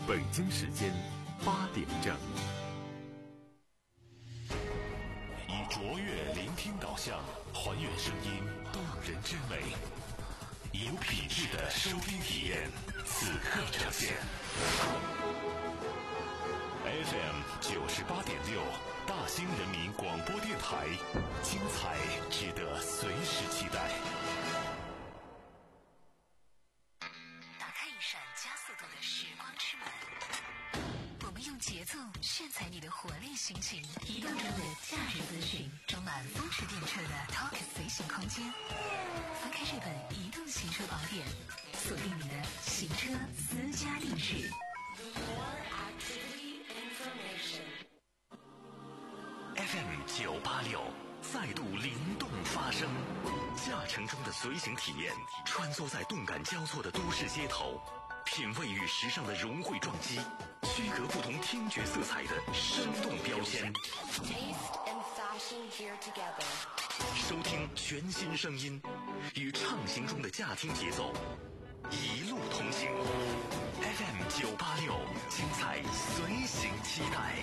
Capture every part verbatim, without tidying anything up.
北京时间八点整。 以卓越聆听导向，还原声音动人之美，以有品质的收听体验，此刻呈现。F M 九十八点六，大兴人民广播电台，精彩值得随时期待。 打开一扇加速度的时光之门，我们用节奏炫彩你的活力心情，移动中的价值资讯，装满风驰电掣的 Talk 随行空间。翻开这本移动行车宝典，锁定你的行车私家地址。 F M 九八六再度灵动发声，驾乘中的随行体验，穿梭在动感交错的都市街头，品味与时尚的融汇撞击，区隔不同听觉色彩的生动标签。收听全新声音，与畅行中的驾听节奏，一路同行。F M 九八六，精彩随行期待。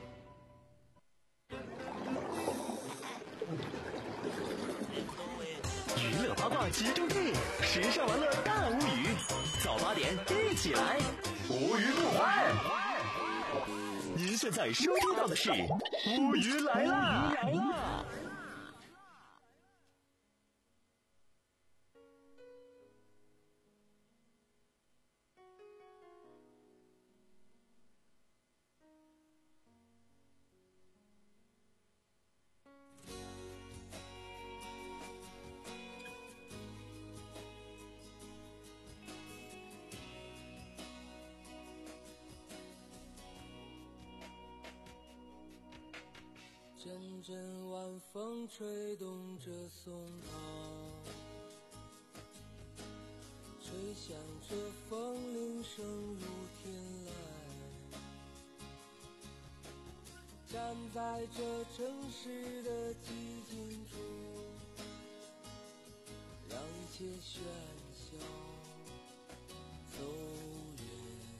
娱乐八卦集中地，时尚玩乐大无语，早八点一起来，无语不欢。您现在收听到的是无语来啦！来啦！ 阵阵晚风吹动着松涛，吹响着风铃声如天籁。站在这城市的寂静处，让一切喧嚣走远。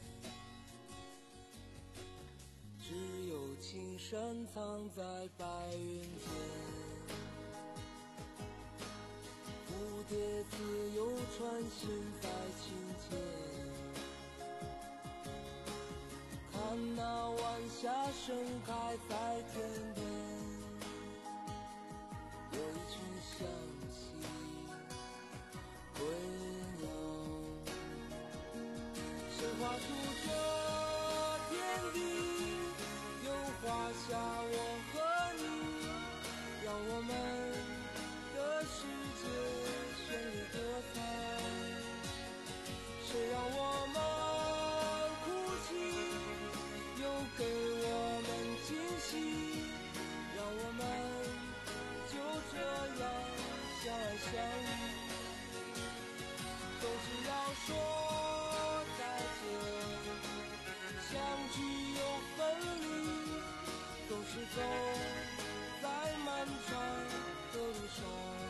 只有青山藏在白云间，蝴蝶自由穿行在清间。看那晚霞盛开在天边，有一群向西归鸟，谁画出这天地，画下我和你，让我们的世界绚丽多彩。谁让我们哭泣，又给我们惊喜，让我们就这样相爱相依。总是要说再见，相聚又分离，总是走在漫长的路上。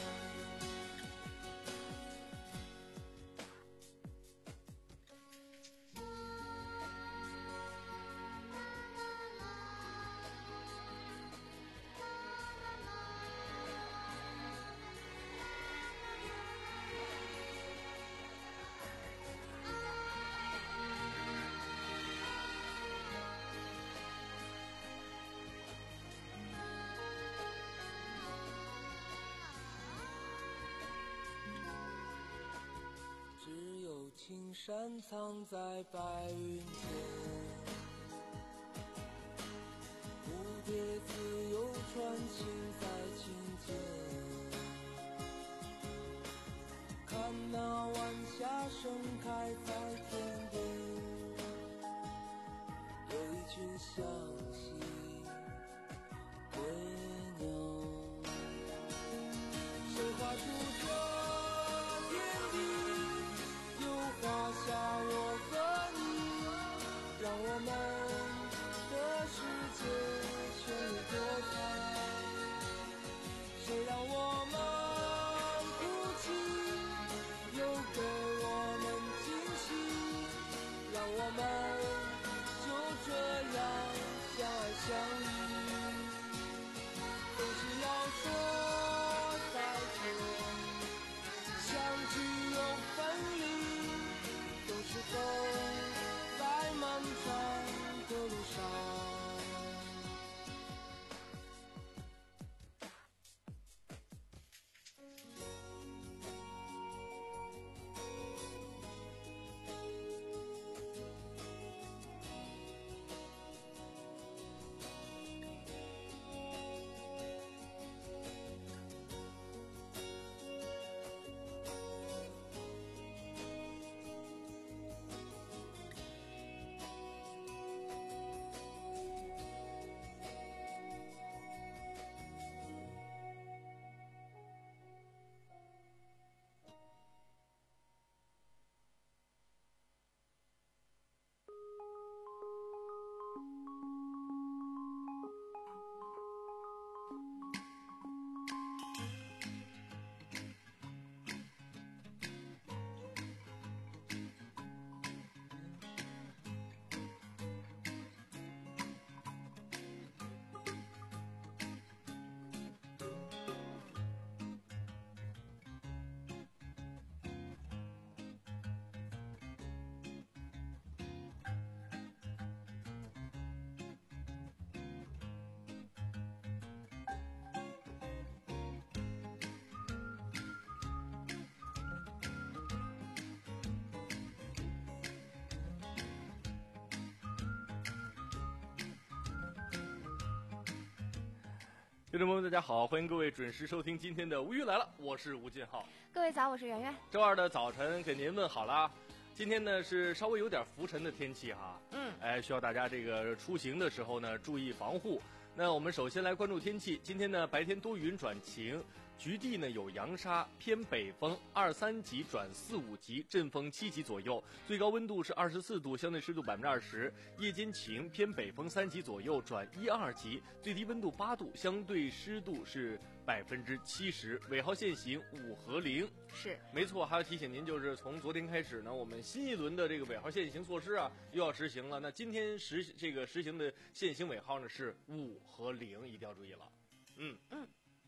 只有青山藏在白云间，蝴蝶自由穿行在清间。看那晚霞盛开在天边，有一群向西归鸟，谁画出这天地，画下我和你，让我们的世界绚丽多彩。谁让我们哭泣，又给我们惊喜，让我们就这样相爱相依，总是要说再见，相聚又分离，总是走在漫长的路上。 听众朋友们大家好，欢迎各位准时收听今天的无语来了，我是吴俊浩。 各位早，我是圆圆。 周二的早晨给您问好了，今天呢是稍微有点浮沉的天气哈，嗯，哎，需要大家这个出行的时候呢注意防护。那我们首先来关注天气，今天呢白天多云转晴，局地呢有扬沙，偏北风二三级转四五级，阵风七级左右，最高温度是二十四度，相对湿度百分之二十。夜间晴，偏北风三级左右转一二级，最低温度八度，相对湿度是百分之七十。尾号限行五和零， 是没错。还要提醒您，就是从昨天开始呢，我们新一轮的这个尾号限行措施啊又要实行了。那今天实这个实行的限行尾号呢是五和零，一定要注意了。嗯嗯。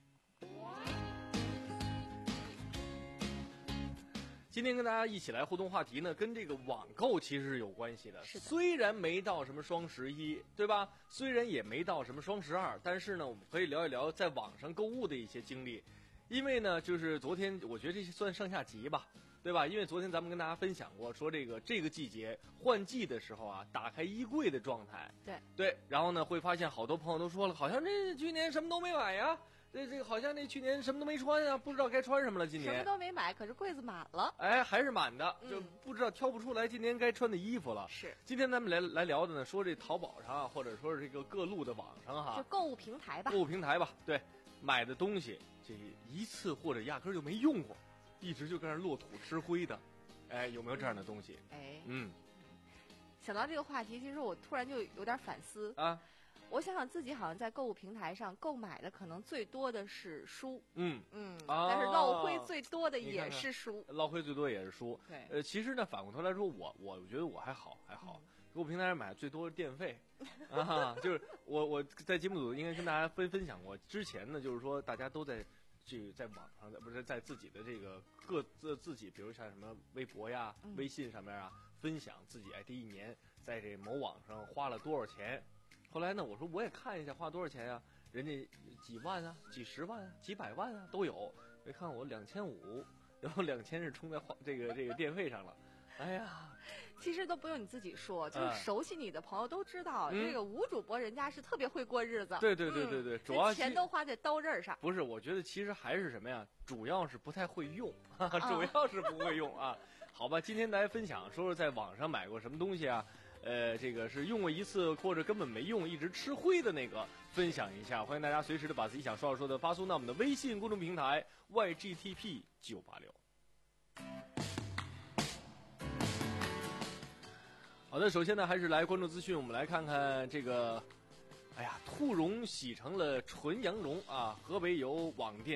今天跟大家一起来互动话题呢，跟这个网购其实是有关系的。 是的， 虽然没到什么双十一，对吧？虽然也没到什么双十二，但是呢，我们可以聊一聊在网上购物的一些经历。因为呢，就是昨天我觉得这算上下集吧，对吧？因为昨天咱们跟大家分享过，说这个这个季节换季的时候啊，打开衣柜的状态， 对对，然后呢会发现好多朋友都说了，好像这去年什么都没买呀。这这个好像那去年什么都没穿啊，不知道该穿什么了。今年什么都没买，可是柜子满了， 哎，还是满的， 嗯、 就不知道挑不出来今年该穿的衣服了。 是， 今天咱们来来聊的呢，说这淘宝上啊，或者说是这个各路的网上哈， 就购物平台吧， 购物平台吧，对，买的东西这一次或者压根就没用过，一直就跟那落土吃灰的，哎，有没有这样的东西？ 哎， 嗯， 想到这个话题，其实我突然就有点反思啊。 我想想自己好像在购物平台上购买的可能最多的是书， 嗯嗯， 啊、 但是落灰最多的也是书， 看看落灰最多也是书。 对， 呃，其实呢，反过头来说，我我觉得我还好还好，购、嗯、物平台上买最多是电费啊，就是我我在节目组应该跟大家分分享过，之前呢就是说大家都在这个在网上的不是在自己的这个各自自己，比如像什么微博呀、嗯、微信上面啊，分享自己哎这一年在这某网上花了多少钱。后来呢，我说我也看一下花多少钱呀、啊，人家几万啊、几十万啊、几百万啊都有。我一看我两千五，然后两千是充在这个这个电费上了。哎呀， 其实都不用你自己说，就是熟悉你的朋友都知道， 嗯、 这个吴主播人家是特别会过日子。 对对对对对，嗯、主要钱都花在刀刃上。 不是，我觉得其实还是什么呀？主要是不太会用，哈哈主要是不会用啊。好吧，今天来分享说说在网上买过什么东西啊？呃，这个是用过一次或者根本没用，一直吃灰的那个，分享一下。欢迎大家随时的把自己想说的说的发送到我们的微信公众平台 Y G T P 九八六。好的，首先呢，还是来关注资讯，我们来看看这个，哎呀，兔茸洗成了纯羊绒啊！河北有网店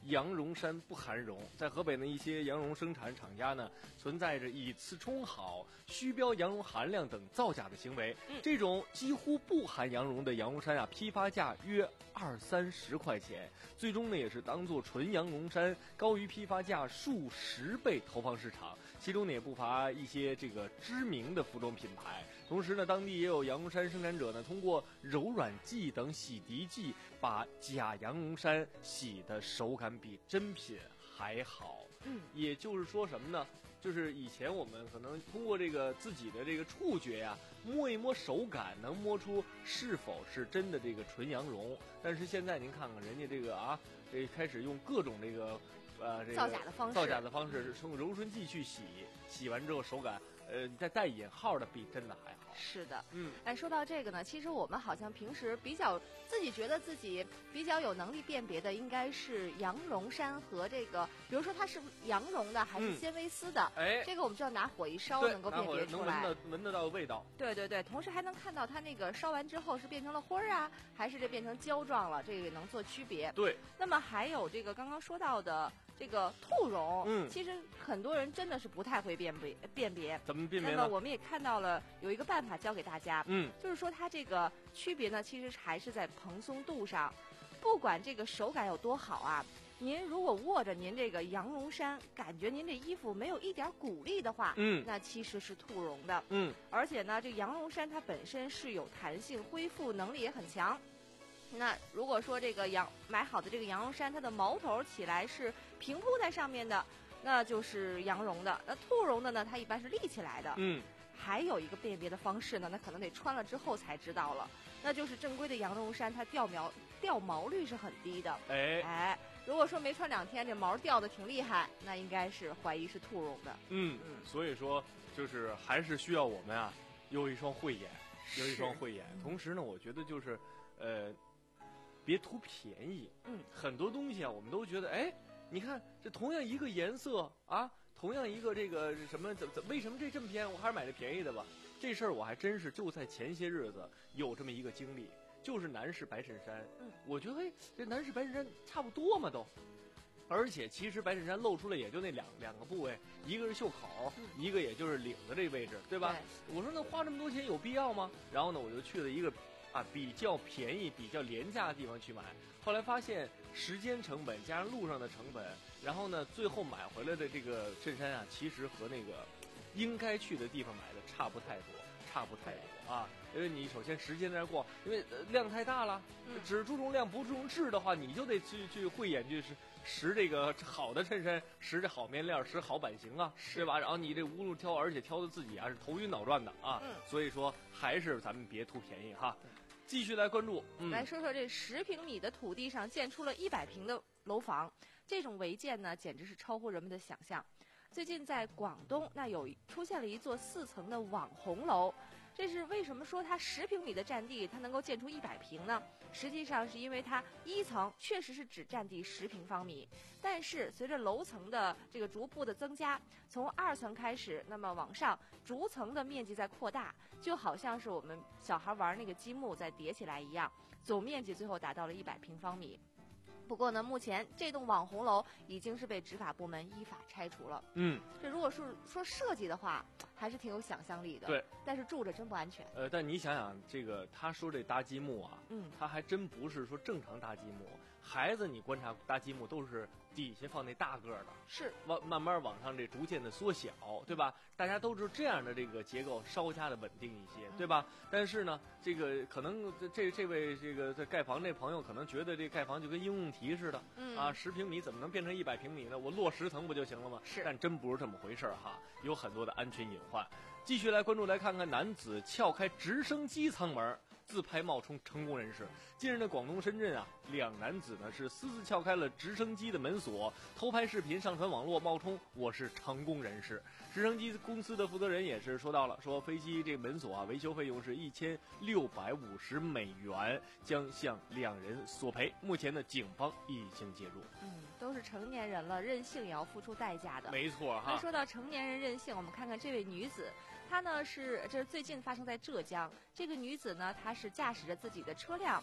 羊绒衫不含绒。在河北呢，一些羊绒生产厂家呢，存在着以次充好、虚标羊绒含量等造假的行为。 嗯、 这种几乎不含羊绒的羊绒衫啊，批发价约二三十块钱，最终呢也是当做纯羊绒衫高于批发价数十倍投放市场。其中呢也不乏一些这个知名的服装品牌。同时呢，当地也有羊绒衫生产者呢，通过柔软剂等洗涤剂，把假羊绒衫洗的手感比真品还好。 嗯， 也就是说什么呢？就是以前我们可能通过这个自己的这个触觉呀，摸一摸手感，能摸出是否是真的这个纯羊绒。但是现在您看看人家这个啊，这开始用各种这个呃这个造假的方式， 造假的方式用柔顺剂去洗，洗完之后手感呃带带引号的比真的还好。 是的， 嗯， 哎，说到这个呢，其实我们好像平时比较自己觉得自己比较有能力辨别的，应该是羊绒衫和这个，比如说它是羊绒的还是纤维丝的， 嗯、哎， 这个我们就要拿火一烧能够辨别出来， 能闻得闻得到味道。 对对对，同时还能看到它那个烧完之后是变成了灰儿啊，还是这变成胶状了，这个能做区别。 对， 那么还有这个刚刚说到的。这个兔绒， 嗯， 其实很多人真的是不太会辨别辨别。 怎么辨别呢？ 那么我们也看到了有一个办法教给大家， 嗯， 就是说它这个区别呢，其实还是在蓬松度上。不管这个手感有多好啊，您如果握着您这个羊绒衫，感觉您这衣服没有一点鼓励的话， 嗯， 那其实是兔绒的， 嗯， 而且呢，这羊绒衫它本身是有弹性，恢复能力也很强。那如果说这个羊买好的这个羊绒衫，它的毛头起来是平铺在上面的，那就是羊绒的。那兔绒的呢，它一般是立起来的。 嗯， 还有一个辨别的方式呢，那可能得穿了之后才知道了，那就是正规的羊绒衫，它掉毛掉毛率是很低的。 哎哎，如果说没穿两天，这毛掉的挺厉害，那应该是怀疑是兔绒的。 嗯嗯，所以说就是还是需要我们啊有一双慧眼，有一双慧眼。同时呢，我觉得就是呃。别图便宜， 嗯， 很多东西啊，我们都觉得，哎，你看这同样一个颜色啊，同样一个这个什么，怎怎为什么这这么便宜？我还是买这便宜的吧。这事儿我还真是就在前些日子有这么一个经历，就是男士白衬衫， 嗯， 我觉得哎，这男士白衬衫差不多嘛都，而且其实白衬衫露出来也就那两两个部位，一个是袖口， 嗯、 一个也就是领子这位置，对吧？ 对， 我说那花这么多钱有必要吗？然后呢，我就去了一个。啊，比较便宜、比较廉价的地方去买，后来发现时间成本加上路上的成本，然后呢，最后买回来的这个衬衫啊，其实和那个应该去的地方买的差不太多，差不太多啊。因为你首先时间在那逛，因为、呃、量太大了， 嗯、 只注重量不注重质的话，你就得去去慧眼去识这个好的衬衫，识这好面料，识好版型啊，对吧？然后你这无路挑，而且挑的自己啊是头晕脑转的啊。 嗯、 所以说还是咱们别图便宜哈。继续来关注，嗯、 来说说这十平米的土地上建出了一百平的楼房，这种违建呢，简直是超乎人们的想象。最近在广东，那有出现了一座四层的网红楼，这是为什么说它十平米的占地，它能够建出一百平呢？实际上是因为它一层确实是只占地十平方米，但是随着楼层的这个逐步的增加，从二层开始，那么往上逐层的面积在扩大，就好像是我们小孩玩那个积木在叠起来一样，总面积最后达到了一百平方米。不过呢，目前这栋网红楼已经是被执法部门依法拆除了。 嗯， 这如果是说设计的话，还是挺有想象力的。 对， 但是住着真不安全。 呃，但你想想，这个他说这搭积木啊， 嗯， 他还真不是说正常搭积木。孩子，你观察搭积木都是底下放那大个的， 是往慢慢往上这逐渐的缩小，对吧？大家都知道这样的这个结构稍加的稳定一些，对吧？嗯、但是呢，这个可能这这位这个在盖房这朋友可能觉得这盖房就跟应用题似的， 嗯啊，十平米怎么能变成一百平米呢？我落十层不就行了吗？ 是， 但真不是这么回事哈，有很多的安全隐患。继续来关注，来看看男子撬开直升机舱门，自拍冒充成功人士。近日呢，广东深圳啊，两男子呢是私自撬开了直升机的门锁，偷拍视频上传网络，冒充我是成功人士。直升机公司的负责人也是说到了，说飞机这门锁啊维修费用是一千六百五十美元，将向两人索赔。目前呢，警方已经介入。 嗯，都是成年人了，任性也要付出代价的。 没错哈。 那说到成年人任性，我们看看这位女子。她呢是这是最近发生在浙江，这个女子呢她是驾驶着自己的车辆，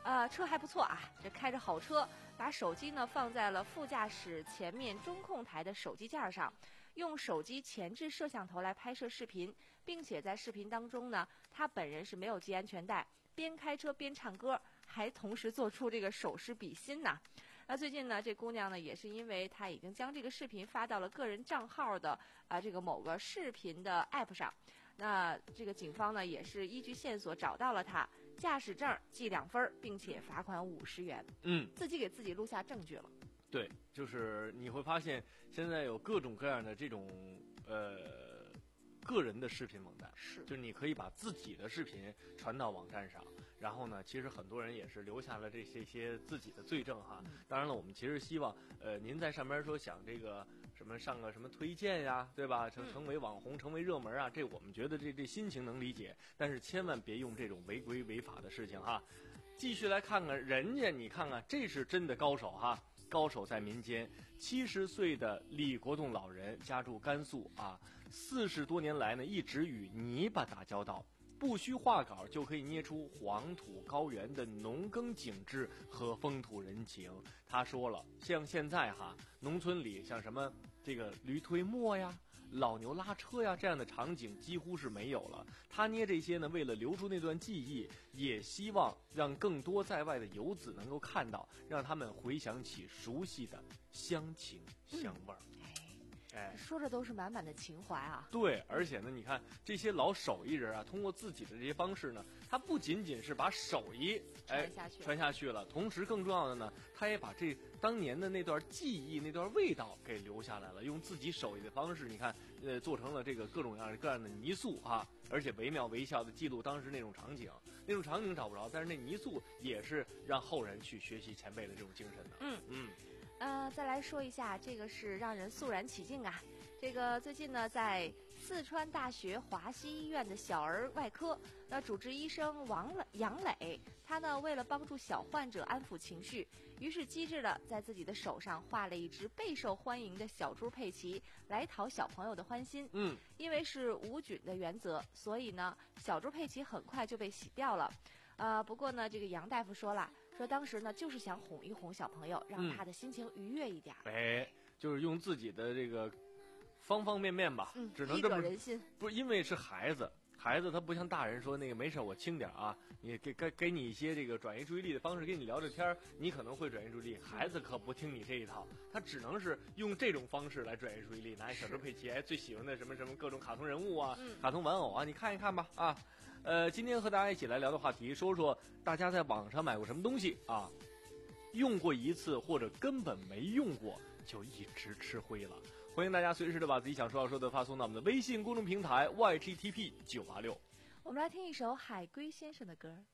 呃，车还不错啊，这开着好车，把手机呢放在了副驾驶前面中控台的手机架上，用手机前置摄像头来拍摄视频，并且在视频当中呢，他本人是没有系安全带，边开车边唱歌，还同时做出这个手势比心呢。那最近呢，这姑娘呢也是因为她已经将这个视频发到了个人账号的啊、呃、这个某个视频的 app 上。那这个警方呢也是依据线索找到了她，驾驶证记两分，并且罚款五十元。 嗯， 自己给自己录下证据了。 对，就是你会发现现在有各种各样的这种呃个人的视频网站， 是， 就是你可以把自己的视频传到网站上。然后呢，其实很多人也是留下了这些些自己的罪证哈。当然了，我们其实希望，呃，您在上边说想这个什么上个什么推荐呀，对吧？成成为网红，成为热门啊，这我们觉得这这心情能理解，但是千万别用这种违规违法的事情哈。继续来看看人家，你看看这是真的高手哈，高手在民间。七十岁的李国栋老人家住甘肃啊，四十多年来呢一直与泥巴打交道。不需画稿就可以捏出黄土高原的农耕景致和风土人情。他说了，像现在哈，农村里像什么这个驴推磨呀、老牛拉车呀这样的场景几乎是没有了。他捏这些呢，为了留住那段记忆，也希望让更多在外的游子能够看到，让他们回想起熟悉的乡情乡味儿。 嗯哎， 说着都是满满的情怀啊！ 对，而且呢，你看这些老手艺人啊，通过自己的这些方式呢，他不仅仅是把手艺哎传下去传下去了，同时更重要的呢，他也把这当年的那段记忆、那段味道给留下来了，用自己手艺的方式，你看，呃，做成了这个各种各样各样的泥塑啊，而且惟妙惟肖的记录当时那种场景，那种场景找不着，但是那泥塑也是让后人去学习前辈的这种精神的。 嗯嗯。 呃，再来说一下，这个是让人肃然起敬啊。这个最近呢，在四川大学华西医院的小儿外科，那主治医生王磊杨磊，他呢为了帮助小患者安抚情绪，于是机智的在自己的手上画了一只备受欢迎的小猪佩奇，来讨小朋友的欢心。 嗯， 因为是无菌的原则，所以呢，小猪佩奇很快就被洗掉了。呃，不过呢，这个杨大夫说了。说当时呢，就是想哄一哄小朋友，让他的心情愉悦一点。 哎，就是用自己的这个方方面面吧， 嗯， 只能这么医者仁心。 不是因为是孩子，孩子他不像大人说那个没事我轻点啊，你给给给你一些这个转移注意力的方式，跟你聊着天你可能会转移注意力。孩子可不听你这一套，他只能是用这种方式来转移注意力。拿小猪佩奇，哎，最喜欢的什么什么各种卡通人物啊， 嗯、 卡通玩偶啊，你看一看吧啊。呃，今天和大家一起来聊的话题，说说大家在网上买过什么东西啊？用过一次或者根本没用过，就一直吃灰了。欢迎大家随时的把自己想说要说的发送到我们的微信公众平台 Y G T P 九八六。 我们来听一首海龟先生的歌。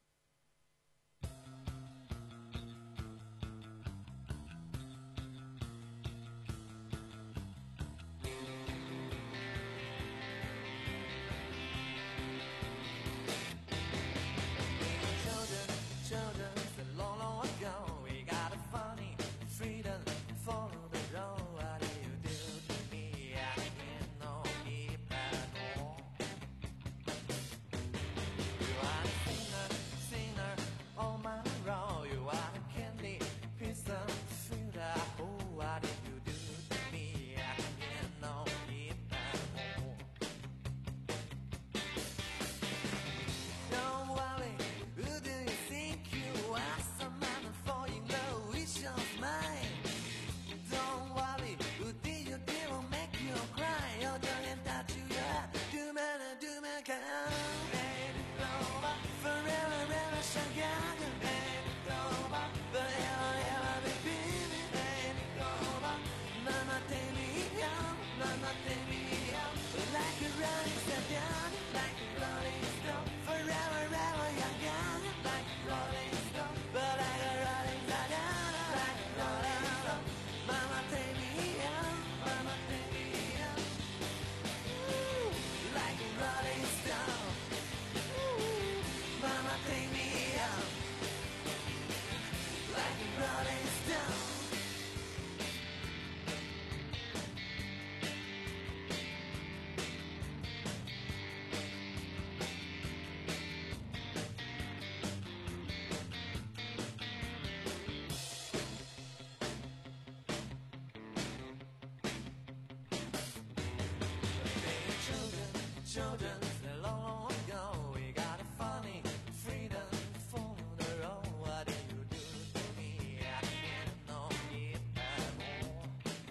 children say long, long ago we got a funny freedom for the road. What did you do to me? I didn't know it at all.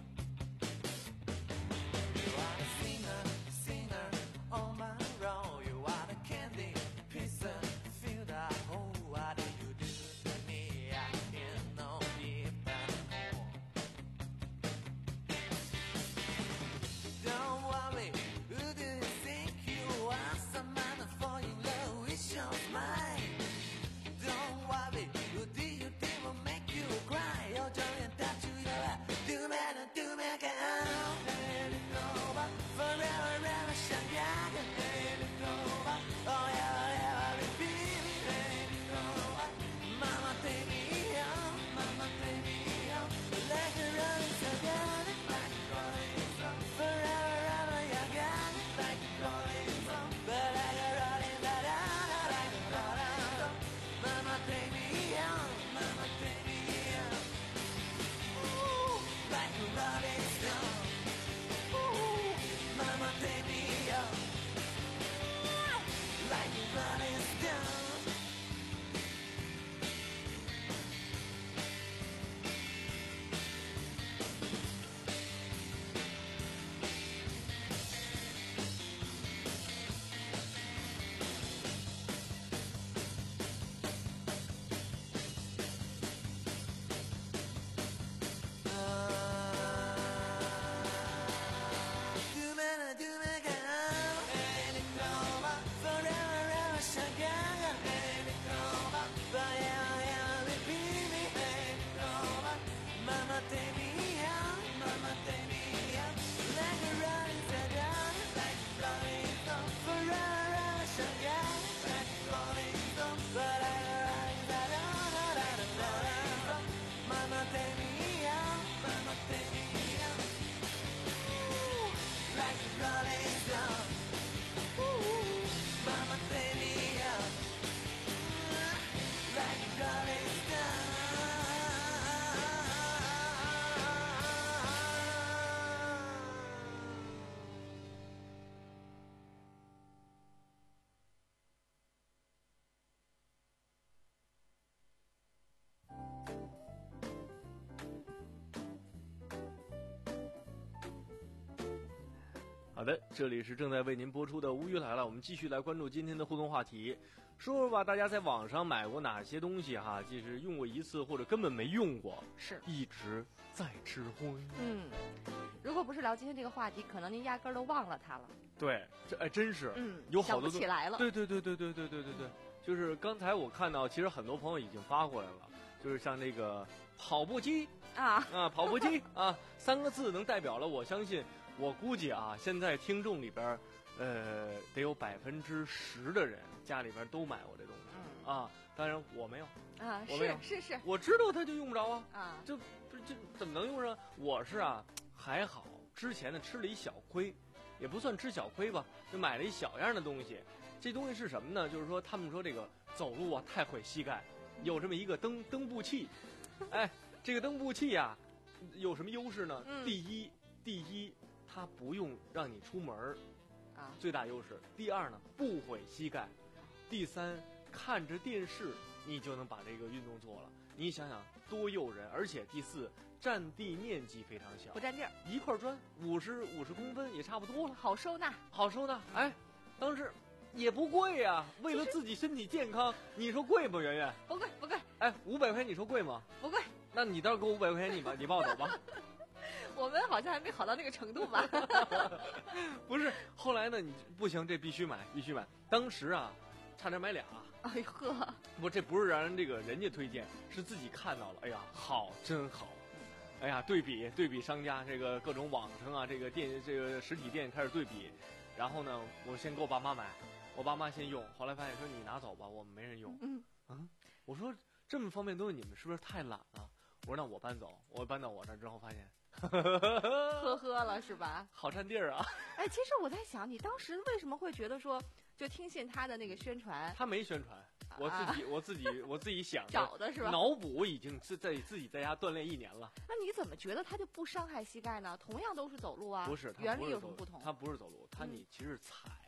You are the singer, singer on my road. You are the candy piece of fill that hole. What did you do to me? I didn't know it at all. Don't worry, who do you think you are? Some man fall in love with your smile. Don't worry, who do you think will make you cry? You're trying to touch your eye. Do better, do better, let it go back. Forever, ever, shall get it. Let it go back. Oh yeah, yeah, repeat it. Let it go back. Mama, take me out. Mama, take me out. Like a rolling stone, got it. Like a rolling stone. Forever, ever, you got it. Like a rolling stone. But like a rolling da da da, like a rolling stone. Mama, take me out. Mama, take me out. Ooh, like a rolling stone. Ooh, mama, take me out. Like a rolling stone. 好的，这里是正在为您播出的《无语来了》，我们继续来关注今天的互动话题，说说吧，大家在网上买过哪些东西哈？即使用过一次或者根本没用过， 是一直在吃灰。 嗯，如果不是聊今天这个话题，可能您压根儿都忘了它了。 对，这哎真是， 嗯， 有好多想不起来了。 对对对对对对对对对，就是刚才我看到，其实很多朋友已经发过来了，就是像那个跑步机啊啊，跑步机啊，三个字能代表了，我相信。我估计啊，现在听众里边，呃，得有百分之十的人家里边都买过这东西、嗯、啊。当然我没有啊， 我没有是是是， 我知道它就用不着啊啊， 就就怎么能用上？我是啊，还好，之前呢吃了一小亏，也不算吃小亏吧，就买了一小样的东西。这东西是什么呢？就是说他们说这个走路啊太毁膝盖，有这么一个蹬蹬步器。哎，这个蹬步器呀、啊，有什么优势呢？ 嗯、 第一，第一。它不用让你出门啊， 最大优势。第二呢，不毁膝盖。第三，看着电视你就能把这个运动做了。你想想多诱人！而且第四，占地面积非常小， 不占地儿， 一块砖五十五十公分也差不多了， 好收纳， 好收纳。哎，当时也不贵呀、啊，为了自己身体健康，你说贵不？圆圆？ 不贵不贵。 哎，五百块你说贵吗？ 不贵。 那你到时候给我五百块钱，你吧，你抱走吧。 我们好像还没好到那个程度吧？ 不是，后来呢？你不行，这必须买，必须买。当时啊，差点买俩。 哎呦呵！ 不，这不是让人这个人家推荐，是自己看到了。哎呀，好，真好。哎呀，对比对比商家这个各种网上啊，这个店这个实体店开始对比。然后呢，我先给我爸妈买，我爸妈先用，后来发现说你拿走吧，我们没人用。 嗯啊，我说这么方便东西，你们是不是太懒了？我说那我搬走，我搬到我这之后发现。 呵呵了是吧？ 好占地儿啊！ 哎，其实我在想，你当时为什么会觉得说，就听信他的那个宣传？ 他没宣传，我自己、啊、我自己我自己想的找的是吧？ 脑补已经是在自己在家锻炼一年了。 那你怎么觉得他就不伤害膝盖呢？同样都是走路啊， 不是， 原理有什么不同？ 它不是走路，它你其实踩。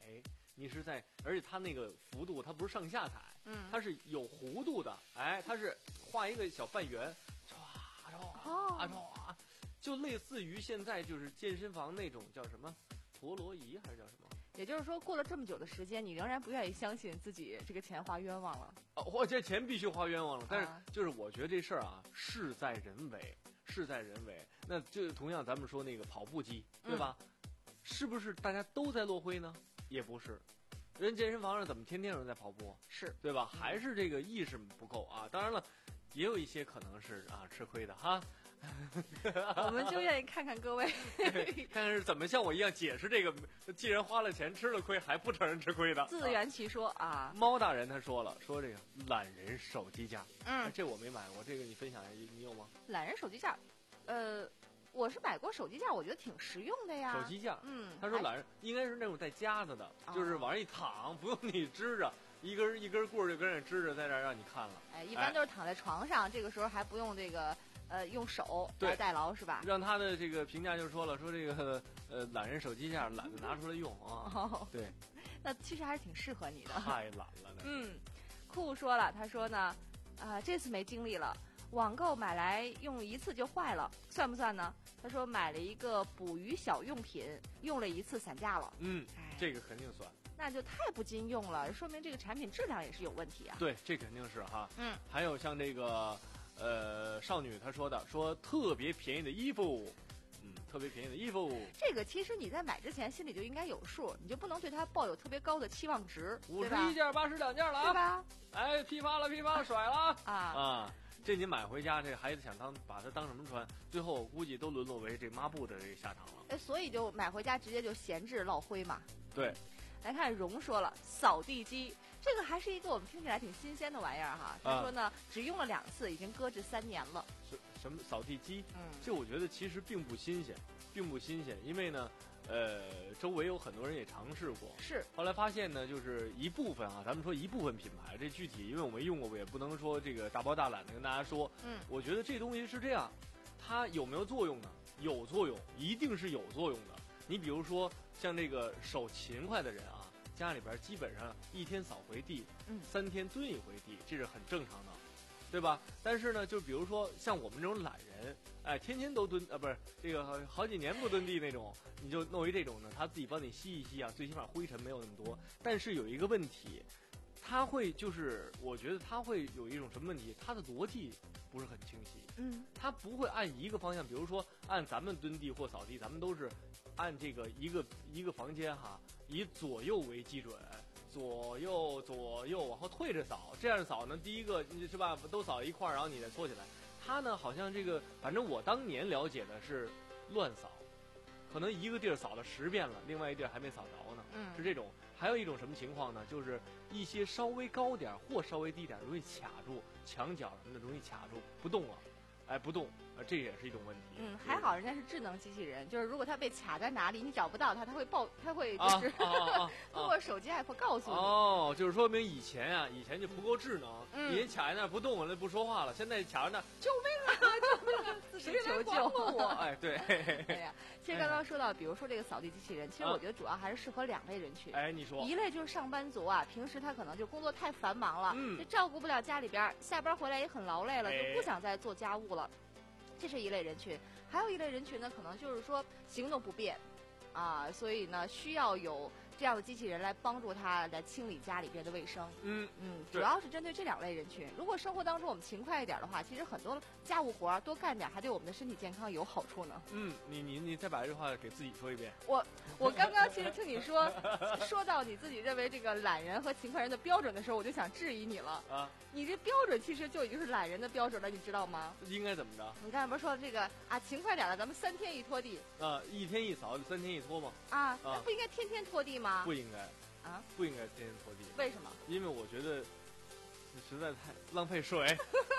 你是在，而且它那个幅度它不是上下踩， 嗯， 它是有弧度的，哎，它是画一个小半圆，唰唰唰，就类似于现在就是健身房那种叫什么陀螺仪还是叫什么？ 也就是说，过了这么久的时间，你仍然不愿意相信自己这个钱花冤枉了。 哦，我这钱必须花冤枉了。但是啊就是我觉得这事儿啊，事在人为，事在人为。那就同样咱们说那个跑步机，对吧？嗯、是不是大家都在落灰呢？也不是。人健身房上怎么天天有人在跑步？ 是对吧？还是这个意识不够啊。当然了，也有一些可能是啊吃亏的哈。 我们就愿意看看各位看看是怎么像我一样解释这个，既然花了钱吃了亏还不承认吃亏的， 自圆其说啊。 猫大人他说了，说这个懒人手机架， 嗯， 这我没买过，这个你分享一下，你有吗？ 懒人手机架，呃，我是买过手机架，我觉得挺实用的呀。 手机架， 嗯， 他说懒人应该是那种带夹子的，就是往上一躺，不用你支着。一根一根棍儿就跟着支着，在这儿让你看了。 哎，一般都是躺在床上，哎、这个时候还不用这个呃用手来代劳是吧？ 让他的这个评价就说了，说这个呃懒人手机架懒得拿出来用啊。哦、对， 那其实还是挺适合你的。 太懒了。 嗯，酷说了，他说呢，啊、呃、这次没经历了，网购买来用一次就坏了，算不算呢？他说买了一个捕鱼小用品，用了一次散架了。 嗯，这个肯定算。 那就太不经用了，说明这个产品质量也是有问题啊。 对，这肯定是哈。 嗯， 还有像这个，呃，少女她说的，说特别便宜的衣服，嗯，特别便宜的衣服。 这个其实你在买之前心里就应该有数，你就不能对它抱有特别高的期望值， 五十一件八十两件了啊， 对吧？ 哎，噼啪了噼啪了甩了啊啊！这你买回家，这孩子想当把它当什么穿？最后我估计都沦落为这抹布的这个下场了。 哎，所以就买回家直接就闲置落灰嘛。 对。 来看荣说了，扫地机这个还是一个我们听起来挺新鲜的玩意儿哈。他说呢，啊、只用了两次，已经搁置三年了。 什什么扫地机？ 嗯， 这我觉得其实并不新鲜，并不新鲜，因为呢，呃，周围有很多人也尝试过。 是。 后来发现呢，就是一部分啊，咱们说一部分品牌，这具体因为我没用过，我也不能说这个大包大揽的跟大家说。 嗯， 我觉得这东西是这样，它有没有作用呢？有作用，一定是有作用的。你比如说像这个手勤快的人啊。家里边基本上一天扫回地， 嗯， 三天蹲一回地，这是很正常的，对吧？但是呢，就比如说像我们这种懒人，哎，天天都蹲啊，不是这个好几年不蹲地那种，你就弄一这种呢，他自己帮你吸一吸啊，最起码灰尘没有那么多。但是有一个问题，他会就是我觉得他会有一种什么问题，他的逻辑不是很清晰， 嗯， 他不会按一个方向，比如说按咱们蹲地或扫地，咱们都是按这个一个一个房间哈。以左右为基准，左右左右往后退着扫，这样扫呢，第一个是吧，都扫一块儿，然后你再搓起来。他呢，好像这个，反正我当年了解的是乱扫，可能一个地儿扫了十遍了，另外一地儿还没扫着呢， 嗯， 是这种。还有一种什么情况呢？就是一些稍微高点或稍微低点容易卡住，墙角什么的容易卡住不动了，哎，不动。啊，这也是一种问题。 嗯，还好人家是智能机器人，就是如果它被卡在哪里，你找不到它，它会报，它会就是、 啊啊啊、 通过手机 app 告诉你。 哦，就是说明以前啊，以前就不够智能， 嗯、 以前卡在那儿不动了，不说话了，现在卡在那儿， 救命啊，救命啊，自己求救我。哎，对。 哎呀，其实刚刚说到，比如说这个扫地机器人，其实我觉得主要还是适合两类人群。 哎，你说。 一类就是上班族啊，平时他可能就工作太繁忙了， 嗯， 就照顾不了家里边，下班回来也很劳累了， 哎、 就不想再做家务了。这是一类人群，还有一类人群呢，可能就是说行动不便，啊，所以呢需要有这样的机器人来帮助他来清理家里边的卫生。 嗯嗯，主要是针对这两类人群。如果生活当中我们勤快一点的话，其实很多家务活多干点，还对我们的身体健康有好处呢。 嗯，你你你再把这句话给自己说一遍。 我我刚刚其实听你说说到你自己认为这个懒人和勤快人的标准的时候，我就想质疑你了。 啊， 你这标准其实就已经是懒人的标准了，你知道吗？ 应该怎么着？ 你刚才不是说这个啊，勤快点了，咱们三天一拖地。 啊，一天一扫，三天一拖吗？ 啊，那不应该天天拖地吗？ 不应该。 啊， 不应该天天拖地。 为什么？ 因为我觉得实在太浪费水。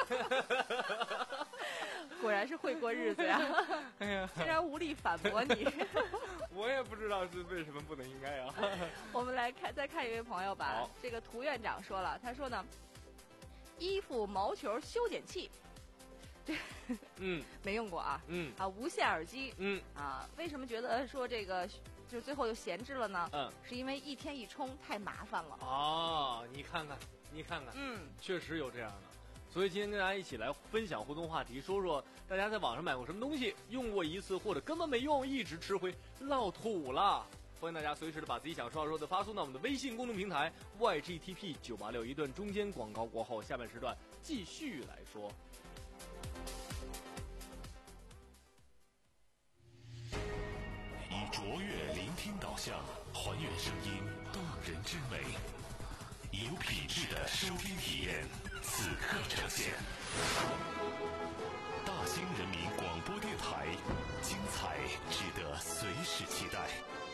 果然是会过日子呀！ 哎呀， 竟然无力反驳你。 我也不知道是为什么不能应该啊。 我们来看，再看一位朋友吧。这个涂院长说了，他说呢，衣服毛球修剪器。这嗯， 没用过啊。 嗯啊，无线耳机。 嗯啊，为什么觉得说这个就最后又闲置了呢？ 嗯， 是因为一天一冲太麻烦了。 哦，你看看，你看看， 嗯， 确实有这样的。所以今天跟大家一起来分享互动话题，说说大家在网上买过什么东西，用过一次或者根本没用，一直吃灰落土了。欢迎大家随时的把自己想说要说的发送到我们的微信公众平台 Y G T P 九八六，一段中间广告过后，下半时段继续来说。 以卓越聆听导向，还原声音动人之美，有品质的收听体验，此刻呈现。大兴人民广播电台，精彩值得随时期待。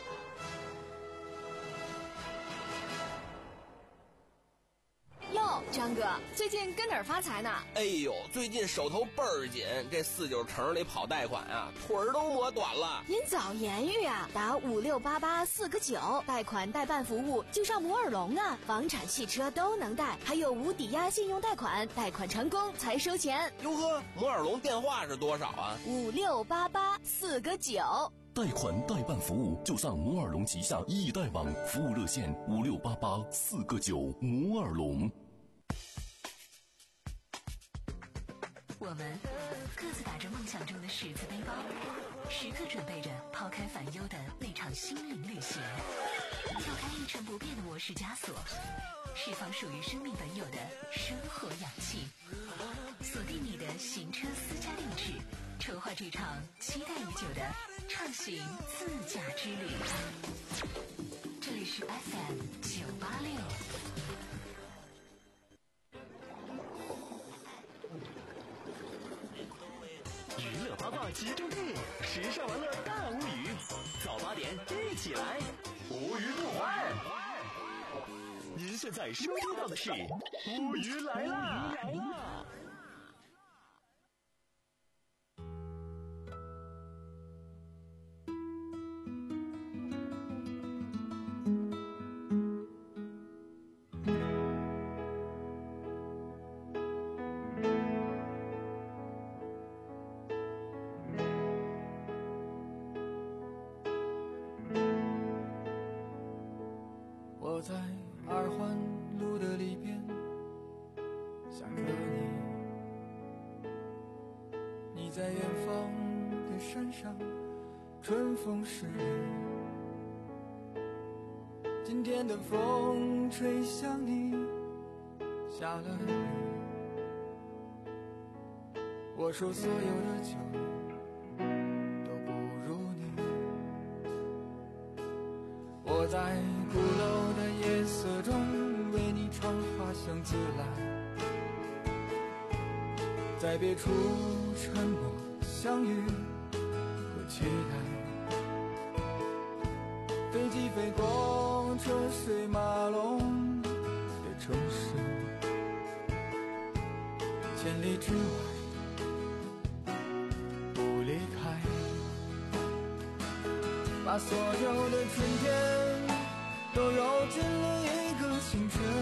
哟，张哥，最近跟哪儿发财呢？ 哎呦，最近手头倍儿紧，这四九城里跑贷款啊，腿儿都磨短了。 您早言语啊，打五六八八四个九，贷款代办服务就上摩尔龙啊，房产、汽车都能贷，还有无抵押信用贷款，贷款成功才收钱。 哟呵，摩尔龙电话是多少啊？ 五六八八四个九。 贷款代办服务就上摩尔龙旗下易贷网，服务热线五六八八四个九，摩尔龙。 我们各自打着梦想中的十字背包，时刻准备着抛开烦忧的那场心灵旅行，跳开一成不变的模式枷锁，释放属于生命本有的生活氧气，锁定你的行车私家定制，筹划这场期待已久的畅行自驾之旅。这里是 F M 九八六。 娱乐八卦集中地，时尚玩乐大无语，早八点一起来，无语不欢。您现在收听到的是无语来啦！来啦！ 我在二环路的里边想着你，你在远方的山上，春风十里。今天的风吹向你，下了雨。我说所有的酒都不如你。我在鼓楼的夜色中为你唱花香自来，在别处沉默相遇和期待。飞机飞过车水马龙的城市，千里之外不离开，把所有的春天都揉进了一个清晨，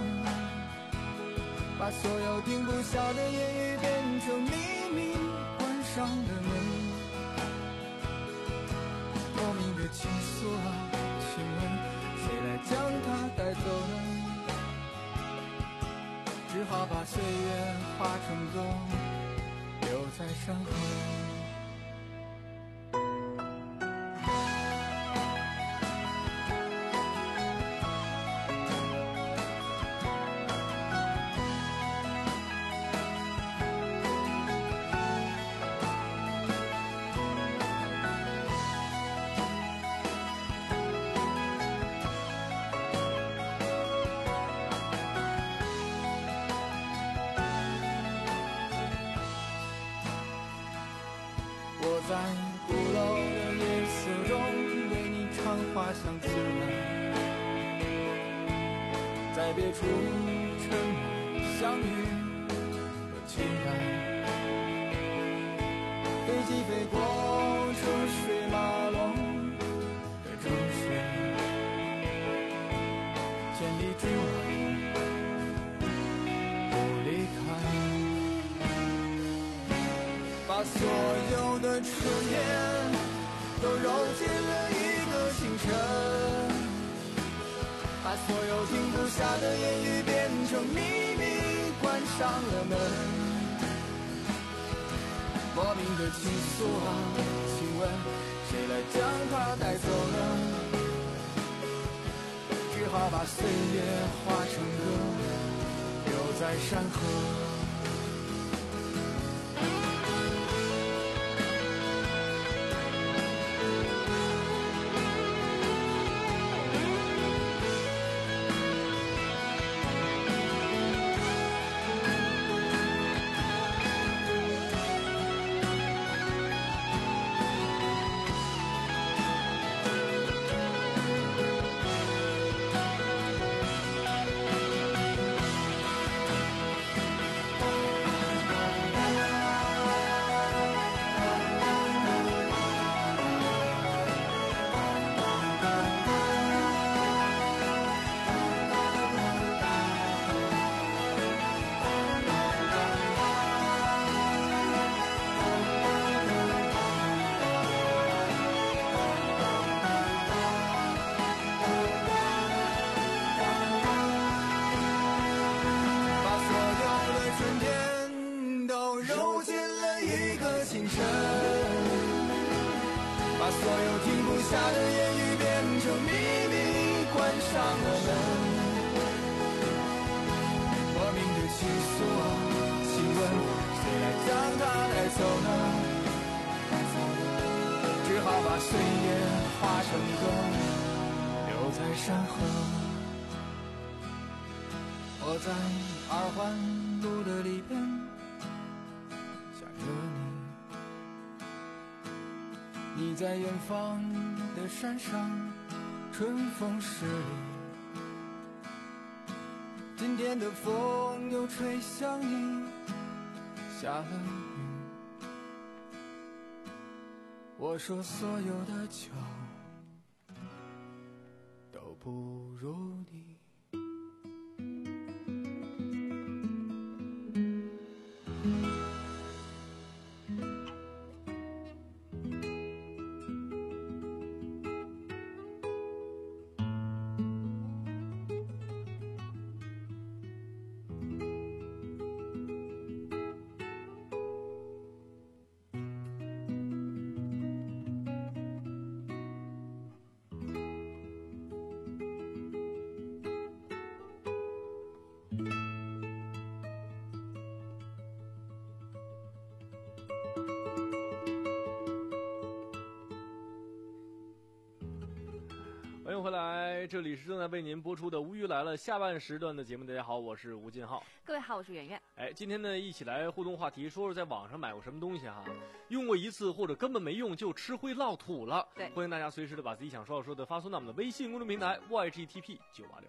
把所有停不下的言语变成秘密关上的门。莫名的情愫啊，请问谁来将它带走呢？只好把岁月化成歌，留在山河。我在鼓楼的夜色中为你唱花香自来，在别处沉默相遇和期待。飞机飞过车水马龙的城市，千里之外不离开。把所有的春天都揉进了一个清晨， 晨，把所有停不下的言语变成秘密，关上了门。莫名的情愫啊，请问谁来将它带走呢？只好把岁月化成歌，留在山河。把所有停不下的言语变成秘密，关上了门。莫名的情愫啊，请问谁来将它带走呢？只好把岁月化成歌，留在山河。我在二环路的里边想着你，你在远方的山上，春风十里。今天的风又吹向你，下了雨。我说所有的酒都不如你。 欢迎回来，这里是正在为您播出的《无语来了》下半时段的节目。大家好，我是吴金浩。 各位好，我是圆圆。 哎，今天呢，一起来互动话题，说说在网上买过什么东西哈，用过一次或者根本没用就吃灰落土了。 对， 欢迎大家随时的把自己想说的说的发送到我们的微信公众平台 Y G T P 九八六。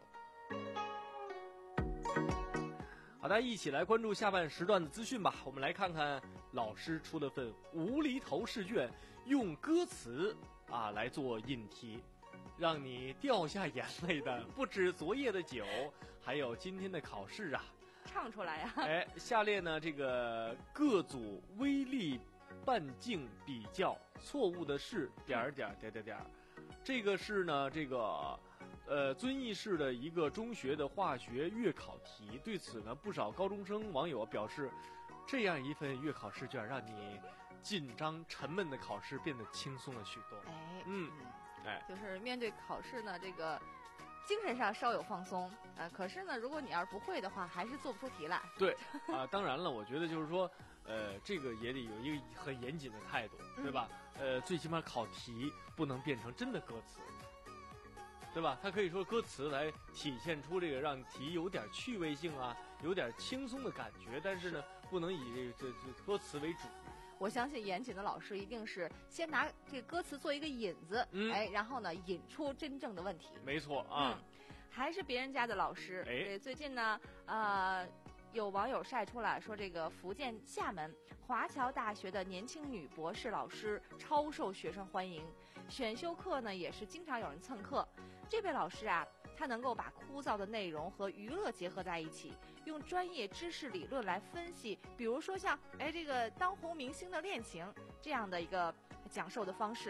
好，大家一起来关注下半时段的资讯吧。我们来看看老师出了份无厘头试卷，用歌词啊来做引题。让你掉下眼泪的不止昨夜的酒，还有今天的考试啊！ 唱出来呀、啊！ 哎，下列呢这个各组微粒半径比较，错误的是点儿点儿点点点儿。这个是呢这个呃遵义市的一个中学的化学月考题。对此呢，不少高中生网友表示，这样一份月考试卷让你紧张沉闷的考试变得轻松了许多。 哎， 嗯。哎， 就是面对考试呢，这个精神上稍有放松，呃，可是呢，如果你要是不会的话，还是做不出题来。 对，啊、呃，当然了，我觉得就是说，呃，这个也得有一个很严谨的态度，对吧？嗯、呃，最起码考题不能变成真的歌词，对吧？它可以说歌词来体现出这个让题有点趣味性啊，有点轻松的感觉，但是呢，不能以这这这歌词为主。 我相信严谨的老师一定是先拿这个歌词做一个引子，嗯、哎，然后呢引出真正的问题。 没错啊、 嗯，还是别人家的老师。 哎， 最近呢，呃，有网友晒出来说，这个福建厦门华侨大学的年轻女博士老师超受学生欢迎，选修课呢也是经常有人蹭课。这位老师啊，他能够把枯燥的内容和娱乐结合在一起，用专业知识理论来分析，比如说像哎这个当红明星的恋情这样的一个讲授的方式，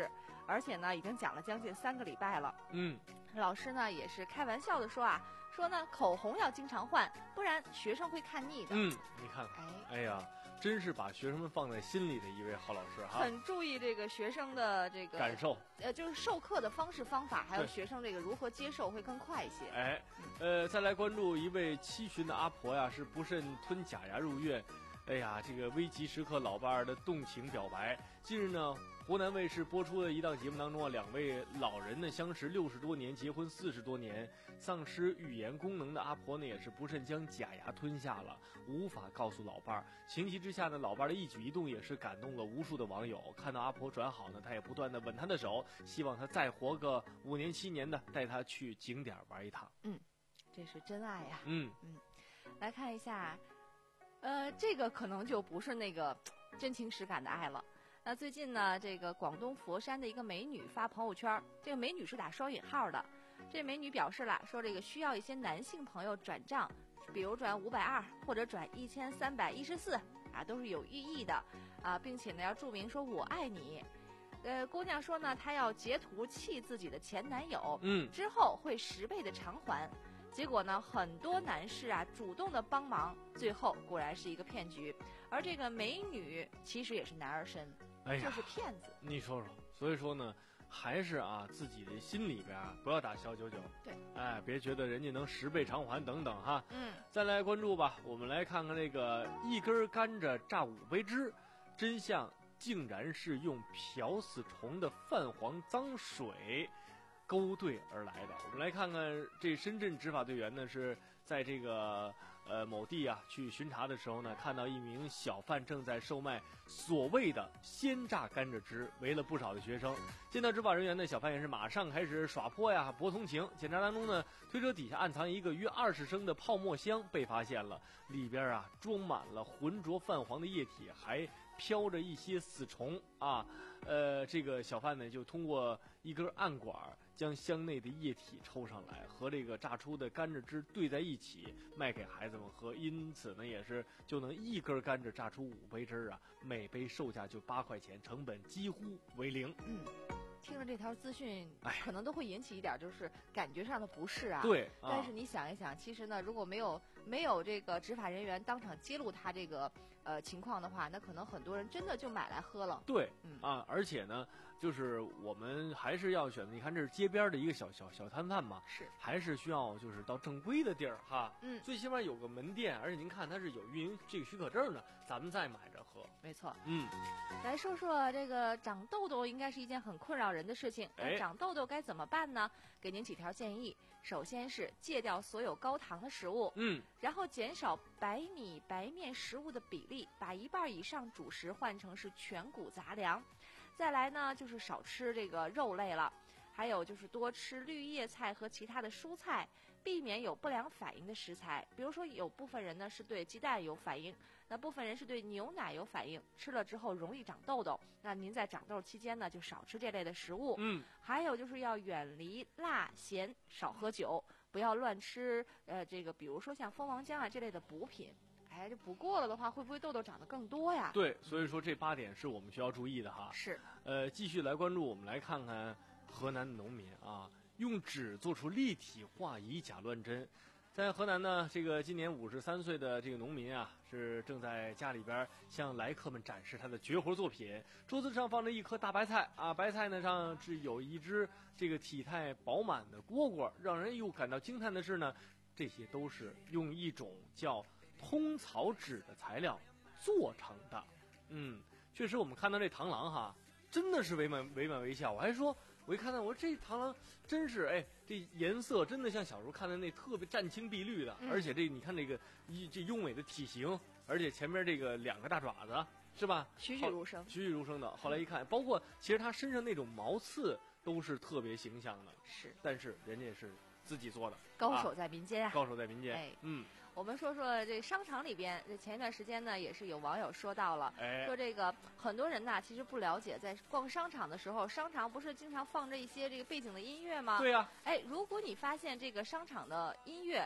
而且呢已经讲了将近三个礼拜了。 嗯， 老师呢也是开玩笑的说啊，说呢口红要经常换，不然学生会看腻的。 嗯，你看看，哎呀，真是把学生们放在心里的一位好老师哈， 很注意这个学生的这个感受， 呃，就是授课的方式方法，还有学生这个如何接受会更快一些。 哎，呃，再来关注一位七旬的阿婆呀，是不慎吞假牙入院。哎呀，这个危急时刻，老伴儿的动情表白。近日呢，湖南卫视播出的一档节目当中啊，两位老人呢相识六十多年，结婚四十多年，丧失语言功能的阿婆呢也是不慎将假牙吞下了，无法告诉老伴儿。情急之下呢，老伴儿的一举一动也是感动了无数的网友。看到阿婆转好呢，他也不断的吻她的手，希望她再活个五年七年的，带她去景点玩一趟。 嗯，这是真爱呀。 嗯嗯，来看一下。呃，这个可能就不是那个真情实感的爱了。那最近呢，这个广东佛山的一个美女发朋友圈，这个美女是打双引号的。这美女表示了，说这个需要一些男性朋友转账，比如转五百二或者转一千三百一十四啊，都是有寓意的啊，并且呢要注明说我爱你。呃，姑娘说呢，她要截图气自己的前男友， 嗯， 之后会十倍的偿还。结果呢，很多男士啊主动的帮忙，最后果然是一个骗局。而这个美女其实也是男儿身， 哎呀， 就是骗子。 你说说，所以说呢，还是啊自己的心里边啊不要打小九九。 对， 哎，别觉得人家能十倍偿还等等哈。 嗯， 再来关注吧，我们来看看这个一根甘蔗榨五杯汁，真相竟然是用漂死虫的泛黄脏水勾兑而来的。我们来看看这深圳执法队员呢是在这个呃某地啊去巡查的时候呢，看到一名小贩正在售卖所谓的鲜榨甘蔗汁，围了不少的学生。见到执法人员呢，小贩也是马上开始耍泼呀，博同情。检查当中呢，推车底下暗藏一个约二十升的泡沫箱被发现了，里边啊装满了浑浊泛黄的液体，还飘着一些死虫啊。呃，这个小贩呢就通过一根暗管将箱内的液体抽上来，和这个榨出的甘蔗汁兑在一起卖给孩子们喝，因此呢也是就能一根甘蔗榨出五杯汁啊，每杯售价就八块钱，成本几乎为零。 嗯，听了这条资讯， 哎， 可能都会引起一点就是感觉上的不适啊。 对，啊、 但是你想一想，其实呢，如果没有没有这个执法人员当场揭露他这个呃情况的话，那可能很多人真的就买来喝了。 对， 嗯啊，而且呢，就是我们还是要选择，你看这是街边的一个小小小摊贩嘛， 是， 还是需要就是到正规的地儿哈， 嗯， 最起码有个门店，而且您看它是有运营这个许可证的，咱们再买着喝。 没错， 嗯， 来说说这个长痘痘应该是一件很困扰人的事情， 哎那长痘痘该怎么办呢？给您几条建议。首先是戒掉所有高糖的食物， 嗯， 然后减少白米白面食物的比例，把一半以上主食换成是全谷杂粮。再来呢，就是少吃这个肉类了，还有就是多吃绿叶菜和其他的蔬菜，避免有不良反应的食材。比如说有部分人呢是对鸡蛋有反应，那部分人是对牛奶有反应，吃了之后容易长痘痘。那您在长痘期间呢，就少吃这类的食物。 嗯， 还有就是要远离辣咸，少喝酒，不要乱吃呃这个比如说像蜂王浆啊这类的补品。哎，这补过了的话，会不会痘痘长得更多呀？ 对，所以说这八点是我们需要注意的哈。 是， 呃，继续来关注，我们来看看河南的农民啊，用纸做出立体化以假乱真。在河南呢，这个今年五十三岁的这个农民啊，是正在家里边向来客们展示他的绝活作品。桌子上放着一颗大白菜啊，白菜呢上是有一只这个体态饱满的蝈蝈。让人又感到惊叹的是呢，这些都是用一种叫通草纸的材料做成的。嗯，确实我们看到这螳螂哈，真的是惟满惟满惟肖。我还说。我一看到，我说这螳螂真是，哎，这颜色真的像小时候看的那特别湛青碧绿的， 嗯、 而且这你看这个一这优美的体型，而且前面这个两个大爪子是吧？ 栩栩如生， 栩栩如生的。后来一看，包括其实它身上那种毛刺都是特别形象的， 是， 但是人家是自己做的， 高手在民间啊， 高手在民间， 哎， 嗯。 我们说说这商场里边，这前一段时间呢，也是有网友说到了， 哎、 说这个很多人呢其实不了解，在逛商场的时候，商场不是经常放着一些这个背景的音乐吗？ 对呀、啊。 哎，如果你发现这个商场的音乐